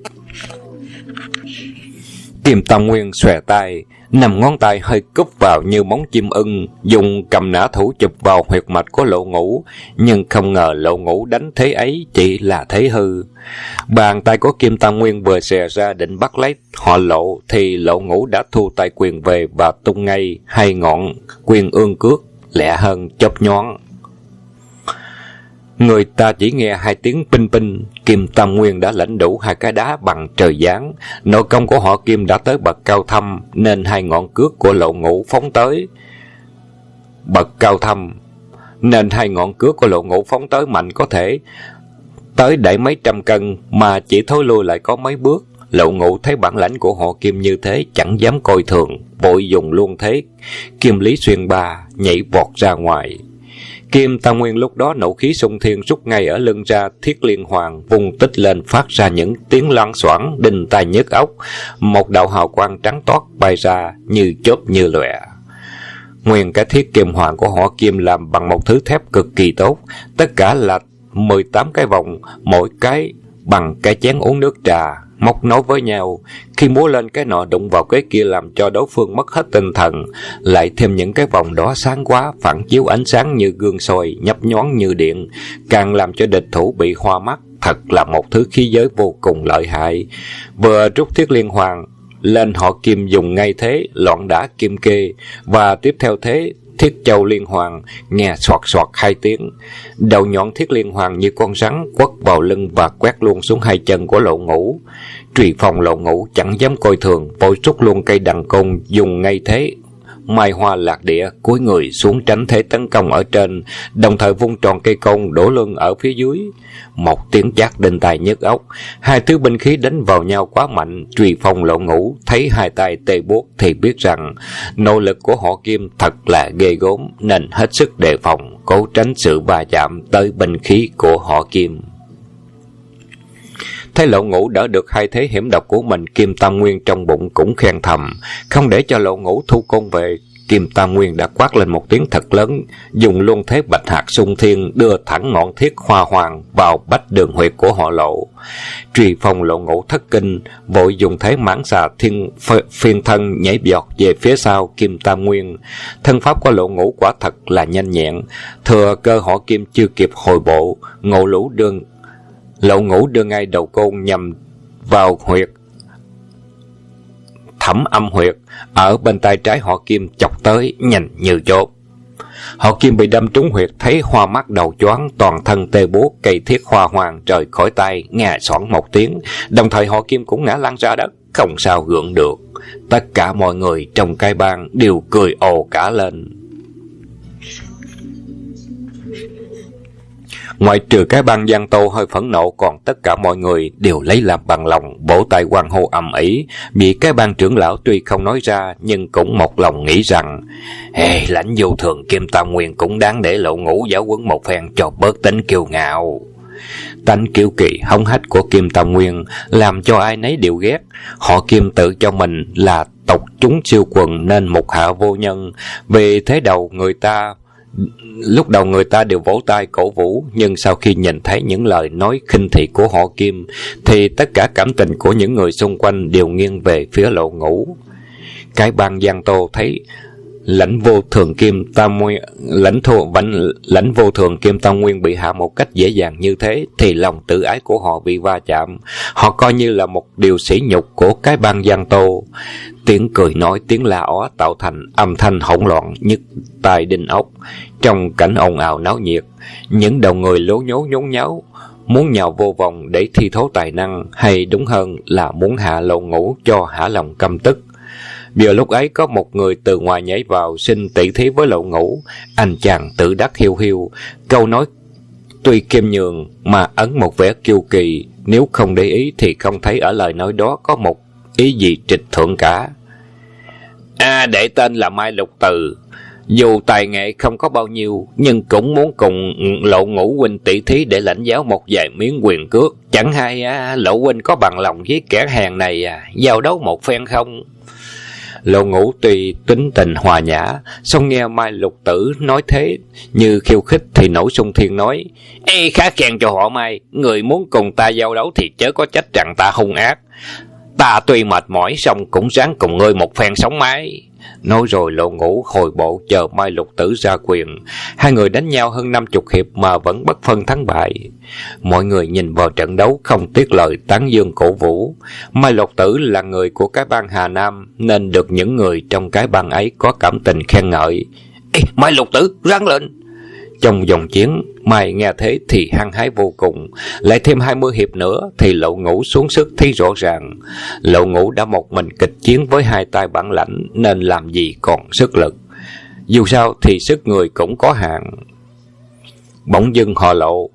Kim Tam Nguyên xòe tay, 5 ngón tay hơi cúp vào như móng chim ưng, dùng cầm nã thủ chụp vào huyệt mạch của Lộ Ngũ, nhưng không ngờ Lộ Ngũ đánh thế ấy chỉ là thế hư. Bàn tay của Kim Tam Nguyên vừa xòe ra định bắt lấy họ Lộ thì Lộ Ngũ đã thu tay quyền về và tung ngay hai ngọn quyền ương cước lẹ hơn chớp nhoáng. Người ta chỉ nghe hai tiếng pinh pinh, Kim Tam Nguyên đã lãnh đủ hai cái đá bằng trời giáng. Nội công của họ Kim đã tới bậc cao thâm, nên hai ngọn cước của Lộ Ngũ phóng tới mạnh, có thể tới đẩy mấy trăm cân, mà chỉ thối lui lại có mấy bước. Lộ Ngũ thấy bản lãnh của họ Kim như thế, chẳng dám coi thường, vội dùng luôn thế Kim Lý Xuyên Ba nhảy vọt ra ngoài. Kim Tam Nguyên lúc đó nộ khí xung thiên, rút ngay ở lưng ra Thiết Liên Hoàn, vung tích lên phát ra những tiếng loáng xoảng đinh tai nhức óc. Một đạo hào quang trắng toát bay ra như chớp như lóe. Nguyên cái thiết kim hoàng của họ Kim làm bằng một thứ thép cực kỳ tốt, tất cả là 18 cái vòng, mỗi cái bằng cái chén uống nước trà, móc nối với nhau. Khi múa lên cái nọ đụng vào cái kia làm cho đối phương mất hết tinh thần, lại thêm những cái vòng đó sáng quá, phản chiếu ánh sáng như gương soi, nhấp nhoáng như điện, càng làm cho địch thủ bị hoa mắt. Thật là một thứ khí giới vô cùng lợi hại. Vừa rút Thiết Liên Hoàn lên, họ Kim dùng ngay thế loạn đả kim kê, và tiếp theo thế Thiết Châu Liên Hoàn, nghe soạt soạt hai tiếng. Đầu nhọn Thiết Liên Hoàn như con rắn quất vào lưng và quét luôn xuống hai chân của Lộ Ngũ. Truy phong Lộ Ngũ chẳng dám coi thường, vội rút luôn cây đằng côn, dùng ngay thế mai hoa lạc địa, cúi người xuống tránh thế tấn công ở trên, đồng thời vung tròn cây côn đổ lưng ở phía dưới. Một tiếng chát đinh tai nhức óc, hai thứ binh khí đánh vào nhau quá mạnh. Truy phong Lộ Ngũ thấy hai tay tê buốt thì biết rằng nội lực của họ Kim thật là ghê gớm, nên hết sức đề phòng, cố tránh sự va chạm tới binh khí của họ Kim. Thấy Lộ Ngũ đỡ được hai thế hiểm độc của mình, Kim Tam Nguyên trong bụng cũng khen thầm. Không để cho Lộ Ngũ thu côn về, Kim Tam Nguyên đã quát lên một tiếng thật lớn, dùng luôn thế bạch hạt xung thiên, đưa thẳng ngọn thiết hoa hoàng vào bách đường huyệt của họ Lộ. Truy phong Lộ Ngũ thất kinh, vội dùng thế mãng xà phiên thân nhảy vọt về phía sau Kim Tam Nguyên. Thân pháp của Lộ Ngũ quả thật là nhanh nhẹn, thừa cơ họ Kim chưa kịp hồi bộ, Lộ Ngũ đưa ngay đầu côn nhằm vào huyệt thẩm âm huyệt ở bên tay trái họ Kim, chọc tới nhanh như chốt. Họ Kim bị đâm trúng huyệt, thấy hoa mắt đầu choáng, toàn thân tê buốt, cây thiết hoa hoàng rời khỏi tay, nghe xoảng một tiếng, đồng thời họ Kim cũng ngã lăn ra đất, không sao gượng được. Tất cả mọi người trong cái bang đều cười ồ cả lên. Ngoại trừ cái bang Giang Tô hơi phẫn nộ, còn tất cả mọi người đều lấy làm bằng lòng, vỗ tay hoan hô ầm ĩ. Bị cái bang trưởng lão tuy không nói ra, nhưng cũng một lòng nghĩ rằng lãnh vô thường Kim Tam Nguyên cũng đáng để Lộ Ngũ giáo huấn một phen cho bớt tính kiêu ngạo. Tánh kiêu kỳ hống hách của Kim Tam Nguyên làm cho ai nấy đều ghét. Họ Kim tự cho mình là tộc chúng siêu quần nên mục hạ vô nhân, vì thế lúc đầu người ta đều vỗ tay cổ vũ, nhưng sau khi nhìn thấy những lời nói khinh thị của họ Kim thì tất cả cảm tình của những người xung quanh đều nghiêng về phía Lộ Ngũ. Cái bang Giang Tô thấy lãnh vô thường kim tam nguyên lãnh vô thường kim tam nguyên bị hạ một cách dễ dàng như thế, thì lòng tự ái của họ bị va chạm. Họ coi như là một điều sỉ nhục của cái bang Giang Tô. Tiếng cười nói, tiếng la ó tạo thành âm thanh hỗn loạn nhức tai đinh ốc. Trong cảnh ồn ào náo nhiệt, những đầu người lố nhố nhốn nháo muốn nhào vô vòng để thi thố tài năng, hay đúng hơn là muốn hạ Lộ Ngũ cho hả lòng căm tức. Vừa lúc ấy có một người từ ngoài nhảy vào xin tỷ thí với Lộ Ngũ. Anh chàng tự đắc hiu hiu, câu nói tuy khiêm nhường mà ẩn một vẻ kiêu kỳ, nếu không để ý thì không thấy ở lời nói đó có một ý gì trịch thượng cả. Đệ tên là Mai Lục Từ, dù tài nghệ không có bao nhiêu, nhưng cũng muốn cùng Lộ Ngũ huynh tỷ thí để lãnh giáo một vài miếng quyền cước. Chẳng hay Lộ huynh có bằng lòng với kẻ hèn này giao đấu một phen không? Lộ Ngũ tuy tính tình hòa nhã, song nghe Mai Lục Tử nói thế như khiêu khích thì nổi xung thiên nói: Ê, khá khen cho họ Mai, người muốn cùng ta giao đấu thì chớ có trách rằng ta hung ác. Ta tuy mệt mỏi song cũng ráng cùng ngươi một phen sống mái. Nói rồi Lộ Ngũ hồi bộ chờ Mai Lục Tử ra quyền. Hai người đánh nhau hơn 50 hiệp mà vẫn bất phân thắng bại. Mọi người nhìn vào trận đấu không tiếc lời tán dương cổ vũ. Mai Lục Tử là người của cái bang Hà Nam, nên được những người trong cái bang ấy có cảm tình khen ngợi. Ê, Mai Lục Tử, ráng lên! Trong vòng chiến, Mai nghe thế thì hăng hái vô cùng. Lại thêm 20 hiệp nữa thì Lộ Ngũ xuống sức thấy rõ ràng. Lộ Ngũ đã một mình kịch chiến với hai tay bản lãnh, nên làm gì còn sức lực. Dù sao thì sức người cũng có hạn. Bỗng dưng họ Lộ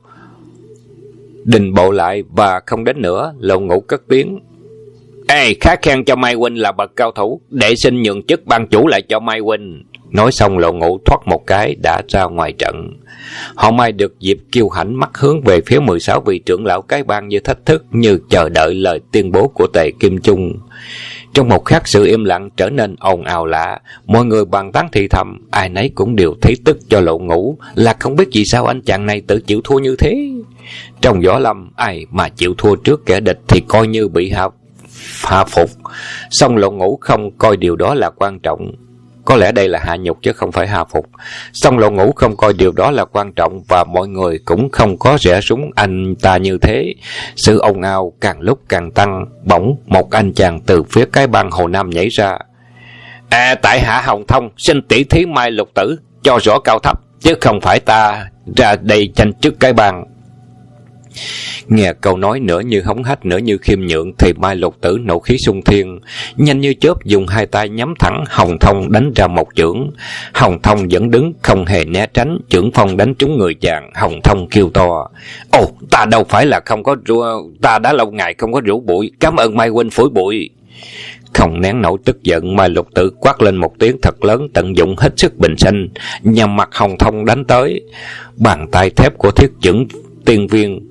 đình bộ lại và không đến nữa. Lộ Ngũ cất tiếng: Ê, khá khen cho Mai huynh là bậc cao thủ, để xin nhường chức ban chủ lại cho Mai huynh. Nói xong Lộ Ngũ thoát một cái đã ra ngoài trận. Họ Mai được dịp kiêu hãnh mắt hướng về phía 16 vị trưởng lão cái bang như thách thức, như chờ đợi lời tuyên bố của Tề Kim Trung. Trong một khắc sự im lặng trở nên ồn ào lạ, mọi người bàn tán thì thầm, ai nấy cũng đều thấy tức cho Lộ Ngũ, là không biết vì sao anh chàng này tự chịu thua như thế. Trong võ lâm, ai mà chịu thua trước kẻ địch thì coi như bị hạ phục. Song Lộ Ngũ không coi điều đó là quan trọng. Có lẽ đây là hạ nhục chứ không phải hạ phục. Song Lộ Ngũ không coi điều đó là quan trọng, và mọi người cũng không có rẽ súng anh ta như thế. Sự ồn ào càng lúc càng tăng. Bỗng một anh chàng từ phía cái bang Hồ Nam nhảy ra. Tại hạ Hồng Thông xin tỷ thí Mai Lục Tử, cho rõ cao thấp, chứ không phải ta ra đây tranh chức cái bang. Nghe câu nói nửa như hống hách nửa như khiêm nhượng thì Mai Lục Tử nộ khí xung thiên, nhanh như chớp dùng hai tay nhắm thẳng Hồng Thông đánh ra một chưởng. Hồng Thông vẫn đứng không hề né tránh, chưởng phong đánh trúng người chàng. Hồng Thông kêu to: Ồ, ta đâu phải là không có ta đã lâu ngày không có rủ bụi, cảm ơn Mai huynh phủi bụi. Không nén nổi tức giận, Mai Lục Tử quát lên một tiếng thật lớn, tận dụng hết sức bình sinh nhằm mặt Hồng Thông đánh tới. Bàn tay thép của thiết chưởng tiên viên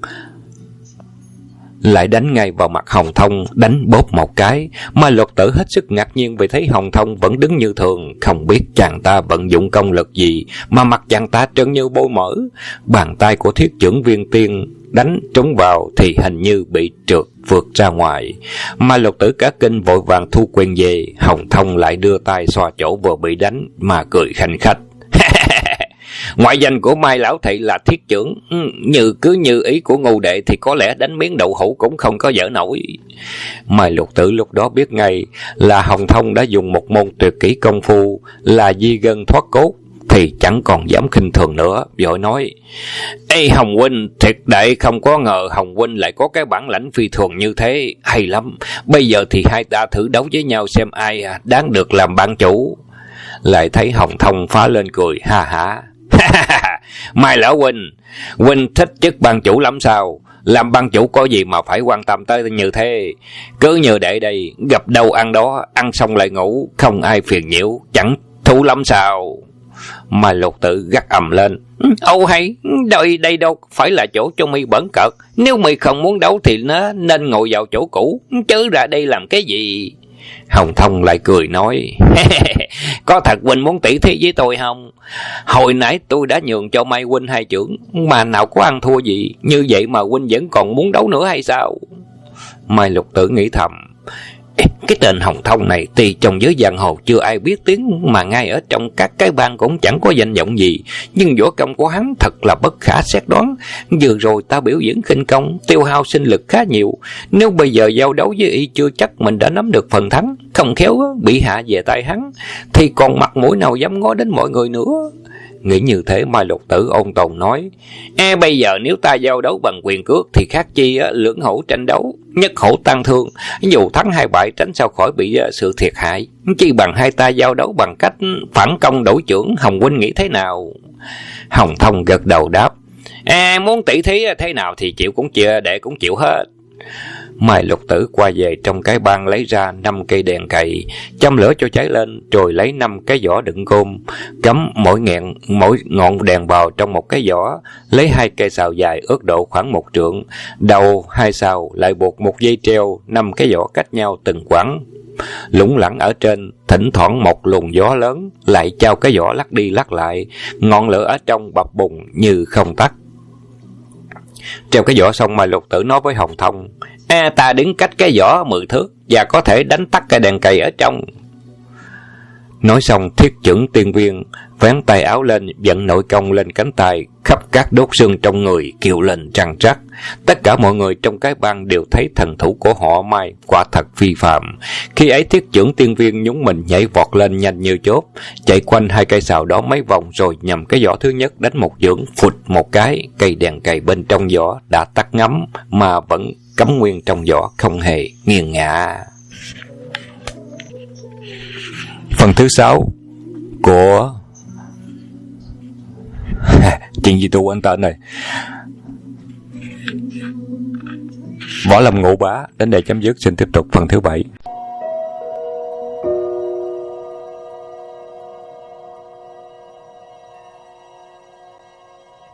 lại đánh ngay vào mặt Hồng Thông, đánh bóp một cái. Mai Lục Tử hết sức ngạc nhiên vì thấy Hồng Thông vẫn đứng như thường, không biết chàng ta vận dụng công lực gì mà mặt chàng ta trơn như bôi mỡ. Bàn tay của thiết chưởng viên tiên đánh trúng vào thì hình như bị trượt vượt ra ngoài. Mai Lục Tử cả kinh vội vàng thu quyền về. Hồng Thông lại đưa tay xoa chỗ vừa bị đánh mà cười khanh khách: Ngoại danh của Mai lão thị là thiết chưởng, như ý của Ngô đệ thì có lẽ đánh miếng đậu hũ cũng không có dở nổi. Mai Lục Tử lúc đó biết ngay là Hồng Thông đã dùng một môn tuyệt kỹ công phu là di gân thoát cốt, thì chẳng còn dám khinh thường nữa, vội nói: Ê Hồng huynh, thiệt đệ không có ngờ Hồng huynh lại có cái bản lãnh phi thường như thế, hay lắm. Bây giờ thì hai ta thử đấu với nhau xem ai đáng được làm ban chủ. Lại thấy Hồng Thông phá lên cười ha hả: Mai lão huynh thích chức ban chủ lắm sao? Làm ban chủ có gì mà phải quan tâm tới như thế? Cứ như đệ đây, gặp đâu ăn đó, ăn xong lại ngủ, không ai phiền nhiễu, chẳng thú lắm sao? Mai Lục Tử gắt ầm lên: Âu hay, đây đâu phải là chỗ cho mi bẩn cợt. Nếu mi không muốn đấu thì nó nên ngồi vào chỗ cũ, chứ ra đây làm cái gì? Hồng Thông lại cười nói: Có thật huynh muốn tỷ thí với tôi không? Hồi nãy tôi đã nhường cho Mai huynh hai chưởng, mà nào có ăn thua gì. Như vậy mà huynh vẫn còn muốn đấu nữa hay sao? Mai Lục Tử nghĩ thầm: Cái tên Hồng Thông này thì trong giới giang hồ chưa ai biết tiếng, mà ngay ở trong các cái bang cũng chẳng có danh vọng gì, nhưng võ công của hắn thật là bất khả xét đoán. Vừa rồi ta biểu diễn khinh công, tiêu hao sinh lực khá nhiều, nếu bây giờ giao đấu với y chưa chắc mình đã nắm được phần thắng, không khéo bị hạ về tay hắn thì còn mặt mũi nào dám ngó đến mọi người nữa. Nghĩ như thế, Mai Lục Tử ôn tồn nói: bây giờ nếu ta giao đấu bằng quyền cước thì khác chi lưỡng hổ tranh đấu, nhất hổ tăng thương, dù thắng hai bại tránh sao khỏi bị sự thiệt hại. Chi bằng hai ta giao đấu bằng cách phản công đổi chưởng, Hồng huynh nghĩ thế nào? Hồng Thông gật đầu đáp: muốn tỷ thí thế nào thì chịu cũng chia, để cũng chịu hết. Mai Lục Tử qua về trong cái bang lấy ra 5 cây đèn cày, châm lửa cho cháy lên, rồi lấy 5 cái giỏ đựng cơm, cắm mỗi ngọn đèn vào trong một cái giỏ, lấy 2 cây sào dài ước độ khoảng 1 trượng, đầu 2 sào lại buộc một dây treo, 5 cái giỏ cách nhau từng quãng. Lủng lẳng ở trên, thỉnh thoảng một luồng gió lớn lại trao cái giỏ lắc đi lắc lại, ngọn lửa ở trong bập bùng như không tắt. Treo cái giỏ xong, Mai Lục Tử nói với Hồng Thông: ta đứng cách cái giỏ 10 thước và có thể đánh tắt cái đèn cày ở trong. Nói xong, Thiết Chưởng Tiên Viên vén tay áo lên, vận nội công lên cánh tay, khắp các đốt xương trong người kêu lên trằn trắc. Tất cả mọi người trong cái bang đều thấy thần thủ của họ Mai quả thật phi phàm. Khi ấy, Thiết Chưởng Tiên Viên nhúng mình nhảy vọt lên nhanh như chớp, chạy quanh 2 cây sào đó mấy vòng, rồi nhằm cái giỏ thứ nhất đánh một chưởng, phụt một cái, cây đèn cày bên trong giỏ đã tắt ngấm mà vẫn cắm nguyên trong giỏ, không hề nghiêng ngả. Phần thứ 6 của chuyện gì tôi quên tên này. Võ Lâm Ngũ Bá đến đây chấm dứt. Xin tiếp tục phần thứ 7.